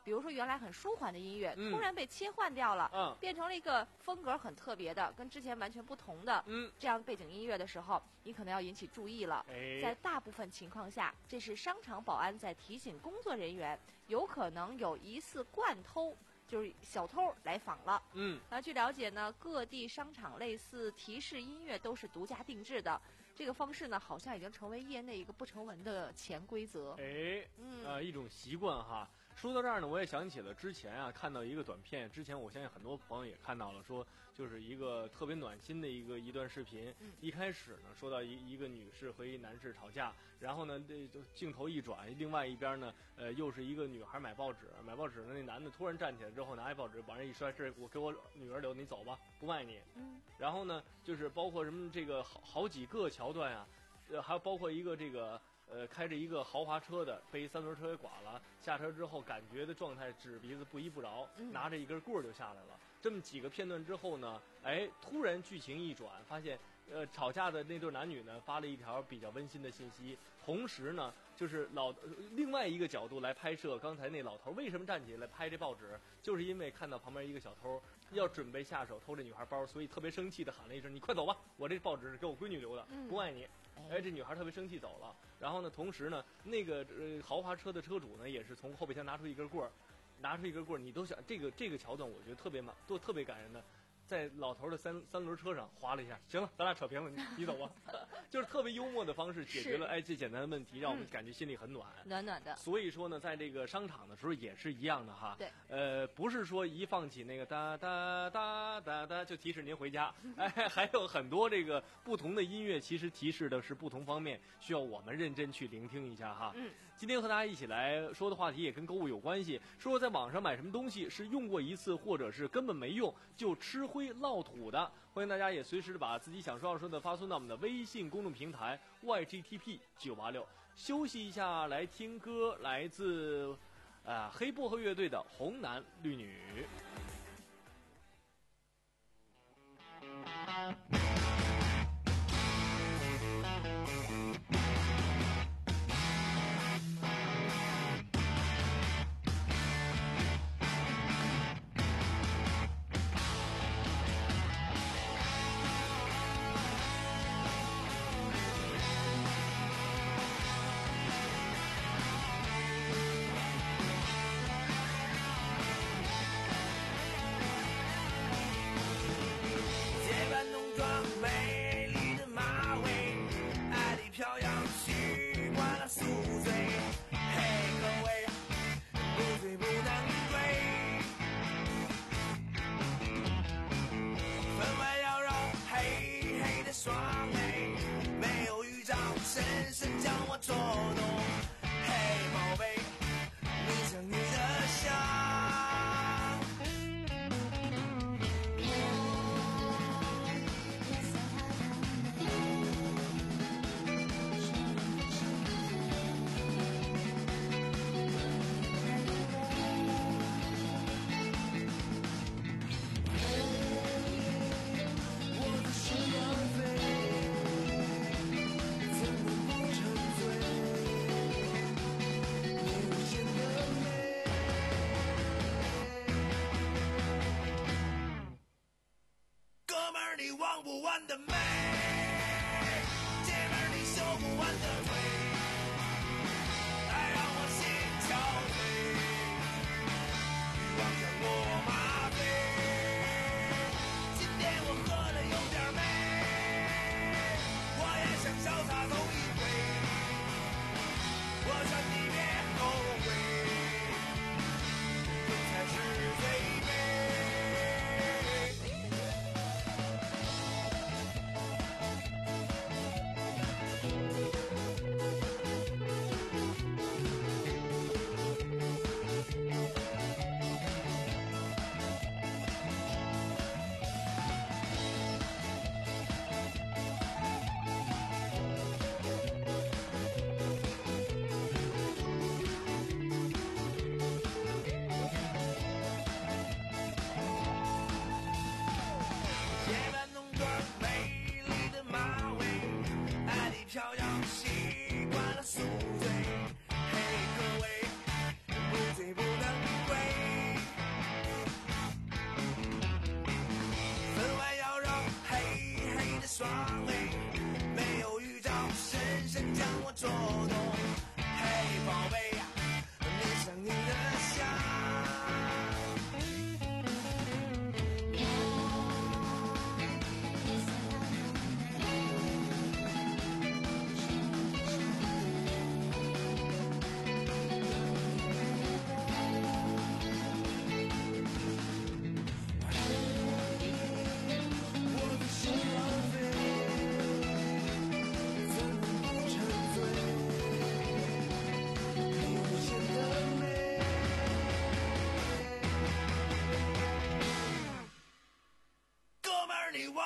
比如说原来很舒缓的音乐， 嗯、 突然被切换掉了， 嗯， 变成了一个风格很特别的，跟之前完全不同的， 嗯， 这样背景音乐的时候，你可能要引起注意了。 哎， 在大部分情况下，这是商场保安在提醒工作人员，有可能有疑似惯偷，就是小偷来访了。 嗯， 那据了解呢，各地商场类似提示音乐都是独家定制的。这个方式呢，好像已经成为业内一个不成文的潜规则。 哎， 嗯， 呃，一种习惯哈。说到这儿呢，我也想起了之前啊看到一个短片，之前我相信很多朋友也看到了，说就是一个特别暖心的一个一段视频。 嗯、 一开始呢，说到一一个女士和一男士吵架，然后呢，这镜头一转，另外一边呢，呃，又是一个女孩买报纸，买报纸呢，那男的突然站起来之后，拿一报纸往人一摔，这我给我女儿留，你走吧，不卖你。 嗯， 然后呢，就是包括什么这个好好几个桥段啊，呃，还有包括一个这个。呃，开着一个豪华车的被三轮车给剐了，下车之后感觉的状态指鼻子不依不饶， 嗯、 拿着一根棍儿就下来了。这么几个片段之后呢，哎，突然剧情一转，发现呃吵架的那对男女呢发了一条比较温馨的信息，同时呢就是老、呃、另外一个角度来拍摄刚才那老头为什么站起来拍这报纸，就是因为看到旁边一个小偷要准备下手偷这女孩包，所以特别生气的喊了一声：“你快走吧，我这报纸是给我闺女留的， 嗯、 不爱你。”哎，这女孩特别生气走了。然后呢，同时呢，那个呃豪华车的车主呢，也是从后备箱拿出一根棍儿，拿出一根棍儿，你都想这个这个桥段，我觉得特别满，都特别感人的。在老头的三三轮车上划了一下，行了，咱俩扯平了，你你走吧，就是特别幽默的方式解决了哎这简单的问题，让我们感觉心里很暖， 嗯、暖暖的。 所以说呢，在这个商场的时候也是一样的哈， 对， 呃，不是说一放起那个哒哒哒哒哒就提示您回家，哎，还有很多这个不同的音乐，其实提示的是不同方面，需要我们认真去聆听一下哈。 嗯， 今天和大家一起来说的话题也跟购物有关系，说说在网上买什么东西是用过一次，或者是根本没用就吃灰落土的。欢迎大家也随时把自己想说要说的发送到我们的微信公众平台 Y G T P 九八六。休息一下，来听歌，来自啊、呃、黑薄荷乐队的《红男绿女》。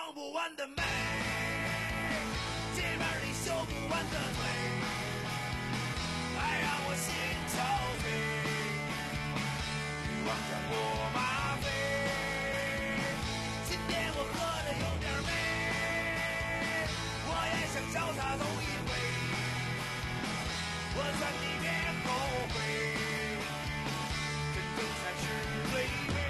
忘不完的美，街边里修不完的腿，爱让我心憔悴，欲望将我麻痹。今天我喝的有点美，我也想潇洒走一回，我劝你别后悔，真正才是最美。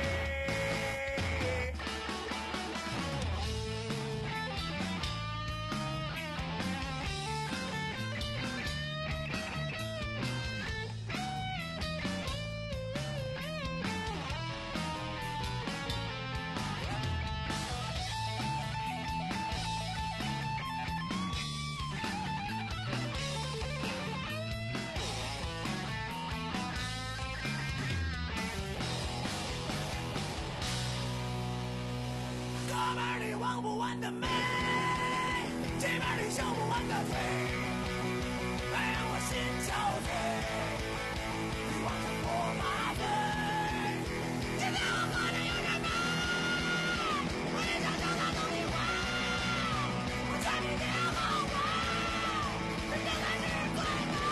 哥们儿里忘不完的美，这边里修不完的腿，爱让我心憔悴，欲望将我麻醉。今天我喝的有点美，我也想潇洒走一回，我劝你别后悔，真正才是最美。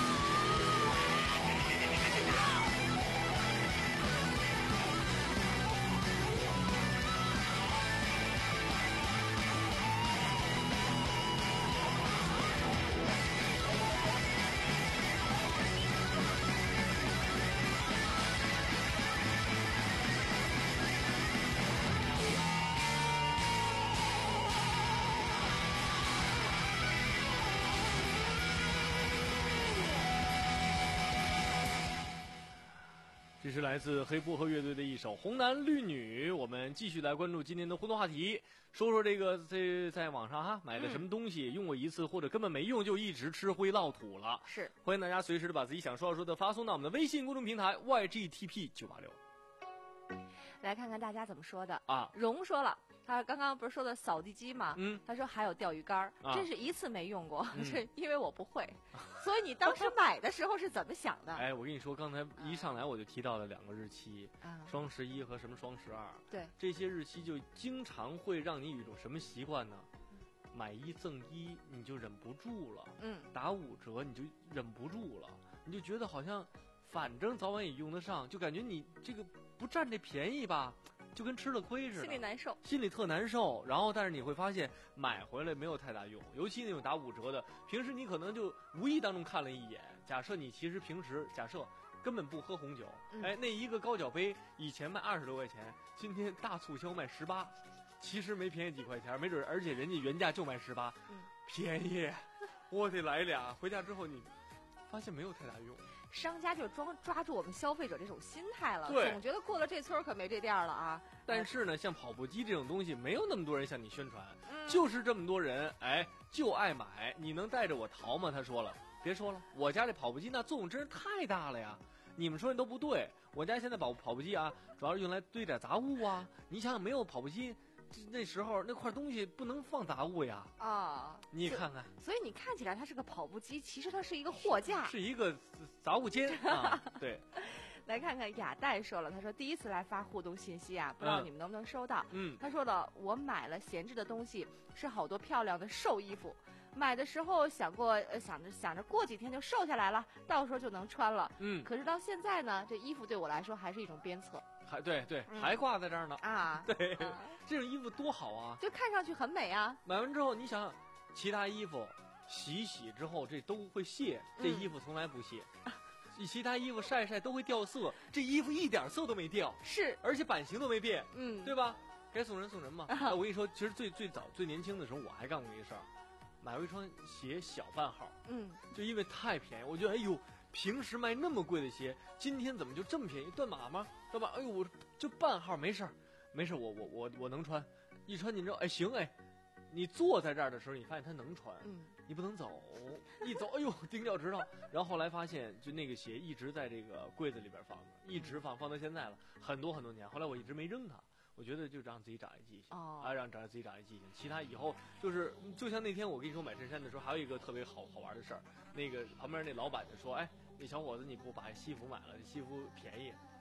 这是来自黑薄荷乐队的一首《红男绿女》。我们继续来关注今天的互动话题，说说这个在在网上哈买的什么东西、嗯、用过一次或者根本没用就一直吃灰落土了。 是， 欢迎大家随时的把自己想说的说的发送到我们的微信公众平台 Y G T P 九八六。 来看看大家怎么说的啊。 荣说了，他刚刚不是说的扫地机吗？ 嗯， 他说还有钓鱼竿、 啊、 真是一次没用过， 嗯、 是因为我不会。所以你当时买的时候是怎么想的？ 哎，我跟你说，刚才一上来我就提到了两个日期， 啊、 双十一和什么双十二。 对， 这些日期就经常会让你有一种什么习惯呢？买一赠一，你就忍不住了。 嗯， 打五折你就忍不住了，你就觉得好像反正早晚也用得上，就感觉你这个不占这便宜吧，就跟吃了亏似的， 心里难受， 心里特难受。然后但是你会发现买回来没有太大用，尤其那种打五折的，平时你可能就无意当中看了一眼，假设你其实平时假设根本不喝红酒、嗯、哎，那一个高脚杯以前卖二十多块钱，今天大促销卖十八，其实没便宜几块钱，没准而且人家原价就卖十八、嗯，便宜，我得来俩。回家之后你发现没有太大用， 商家就抓抓住我们消费者这种心态了， 对， 总觉得过了这村可没这店了啊。 但是呢，像跑步机这种东西，没有那么多人向你宣传、 嗯， 就是这么多人，哎，就爱买。你能带着我淘吗？他说了，别说了，我家这跑步机那作用真是太大了呀。你们说的都不对，我家现在跑跑步机啊，主要是用来堆点杂物啊。你想想，没有跑步机，那时候那块东西不能放杂物呀。 啊， 你看看， 所以你看起来它是个跑步机，其实它是一个货架， 是一个杂物间啊。对。 来看看雅黛说了，他说第一次来发互动信息啊，不知道你们能不能收到。 嗯， 他说了，我买了闲置的东西，是好多漂亮的瘦衣服。买的时候想过，呃，想着想着过几天就瘦下来了，到时候就能穿了。 嗯， 可是到现在呢，这衣服对我来说还是一种鞭策。 还对对、 嗯， 还挂在这儿呢啊！ 对、 啊， 这种衣服多好啊， 就看上去很美啊。 买完之后，你想想，其他衣服洗洗之后这都会卸，这衣服从来不卸。嗯其他衣服晒晒都会掉色，这衣服一点色都没掉， 是， 而且版型都没变， 嗯， 对吧？该送人送人嘛。啊、我跟你说，其实最最早最年轻的时候，我还干过一个事儿，买过一双鞋小半号， 嗯， 就因为太便宜，我觉得哎呦，平时卖那么贵的鞋，今天怎么就这么便宜？断码吗？断码？哎呦，我就半号，没事儿，没事儿，我我我我能穿，一穿你知道，哎行哎。你坐在这儿的时候，你发现它能穿， 嗯， 你不能走，一走，哎呦，顶脚趾头。然后后来发现，就那个鞋一直在这个柜子里边放着，一直放，放到现在了，很多很多年。后来我一直没扔它，我觉得就让自己长一记性， 哦、 啊，让长自己长一记性。其他以后就是，就像那天我跟你说买衬衫的时候，还有一个特别好好玩的事儿，那个旁边那老板就说，哎，那小伙子你不把西服买了，西服便宜。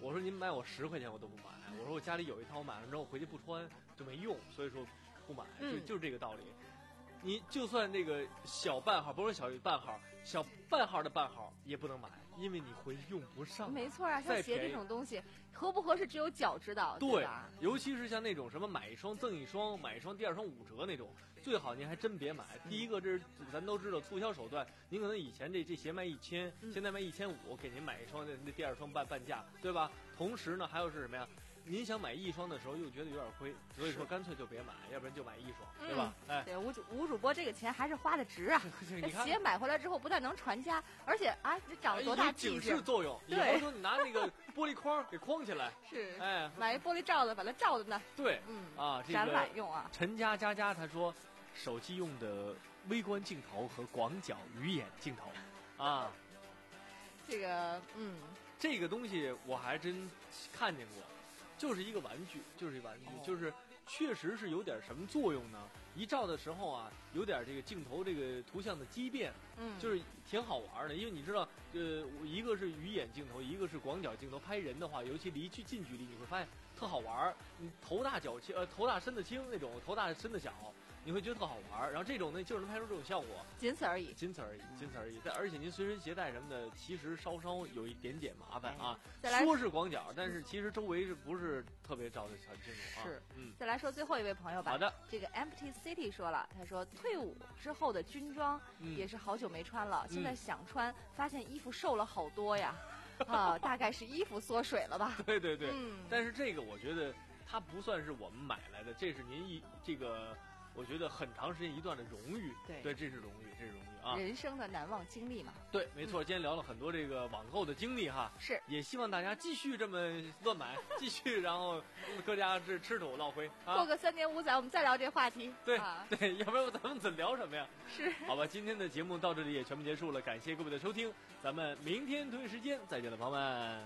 我说您买我十块钱我都不买，我说我家里有一套，我买了之后回去不穿就没用，所以说不买，就嗯就是这个道理。你就算这个小半号，不是小半号，小半号的半号也不能买，因为你回去用不上。 没错啊，像鞋再便宜这种东西合不合适只有脚知道， 对吧？ 尤其是像那种什么买一双赠一双，买一双第二双五折那种，最好您还真别买。第一个，这是咱都知道促销手段，您可能以前这这鞋卖一千， 嗯现在卖一千五，给您买一双，那那第二双半半价，对吧？同时呢，还有是什么呀？您想买一双的时候又觉得有点亏，所以说干脆就别买，要不然就买一双，对吧？ 嗯、 哎， 对，吴主吴主播这个钱还是花的值啊！ 你这看鞋买回来之后不但能传家，而且啊，这长了多大有警气势示作用。以对后说你拿那个玻璃框给框起来， 是， 哎， 买一玻璃罩子把它罩着呢。 对， 嗯啊，这个展览用啊。 陈佳佳佳他说，手机用的微观镜头和广角鱼眼镜头，啊， 这个嗯， 这个东西我还真看见过。就是一个玩具，就是一玩具， 哦、 就是确实是有点什么作用呢？一照的时候啊，有点这个镜头这个图像的畸变， 嗯， 就是挺好玩的。因为你知道，呃，一个是鱼眼镜头，一个是广角镜头，拍人的话，尤其离距近距离，你会发现特好玩。你头大脚轻，呃，头大身子轻那种，头大身子小。你会觉得特好玩，然后这种呢就是能拍出这种效果， 仅此而已， 仅此而已，仅此而已。但而且您随身携带什么的，其实稍稍有一点点麻烦啊。说是广角，但是其实周围是不是特别照得很清楚啊？ 是， 嗯。 再来说最后一位朋友吧。 好的。 这个 Empty City 说了，他说退伍之后的军装也是好久没穿了， 嗯、 现在想穿，发现衣服瘦了好多呀，啊，大概是衣服缩水了吧？ 对对对。 嗯。 但是这个我觉得它不算是我们买来的，这是您一这个。我觉得很长时间一段的荣誉， 对， 对，这是荣誉，这是荣誉啊！ 人生的难忘经历嘛。 对，没错，嗯、今天聊了很多这个网购的经历哈， 是， 也希望大家继续这么乱买，继续，然后各家是吃土落灰。啊、 过个三年五载，我们再聊这话题。 对、 啊、 对，要不然咱们怎聊什么呀？ 是， 好吧，今天的节目到这里也全部结束了，感谢各位的收听，咱们明天同一时间再见了，朋友们。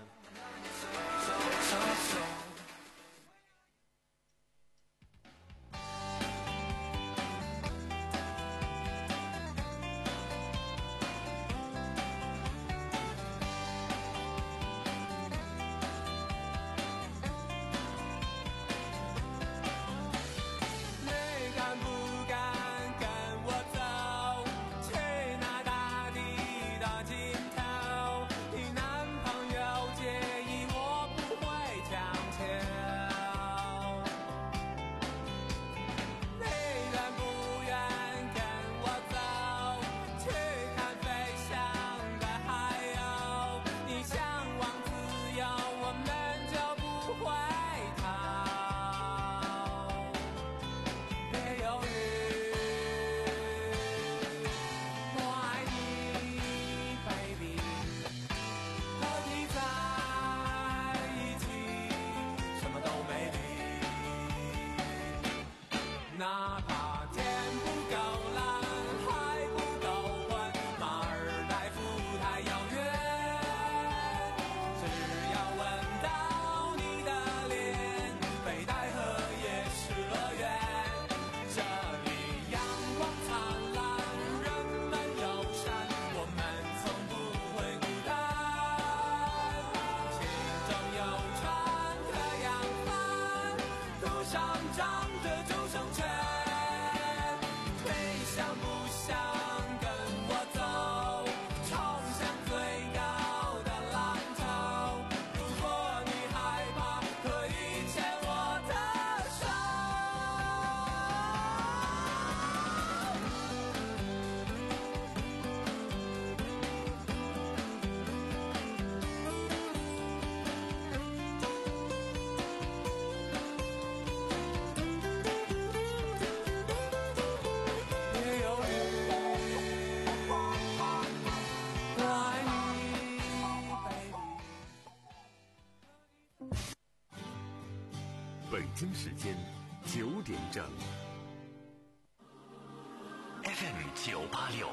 哪怕天不够蓝，海不够宽，马尔代夫太遥远。只要闻到你的脸，北戴河也是乐园。这里阳光灿烂，人们友善，我们从不会孤单。心中有船可扬帆，路上长着救生圈。 北京时间九点整 ，F M 九八六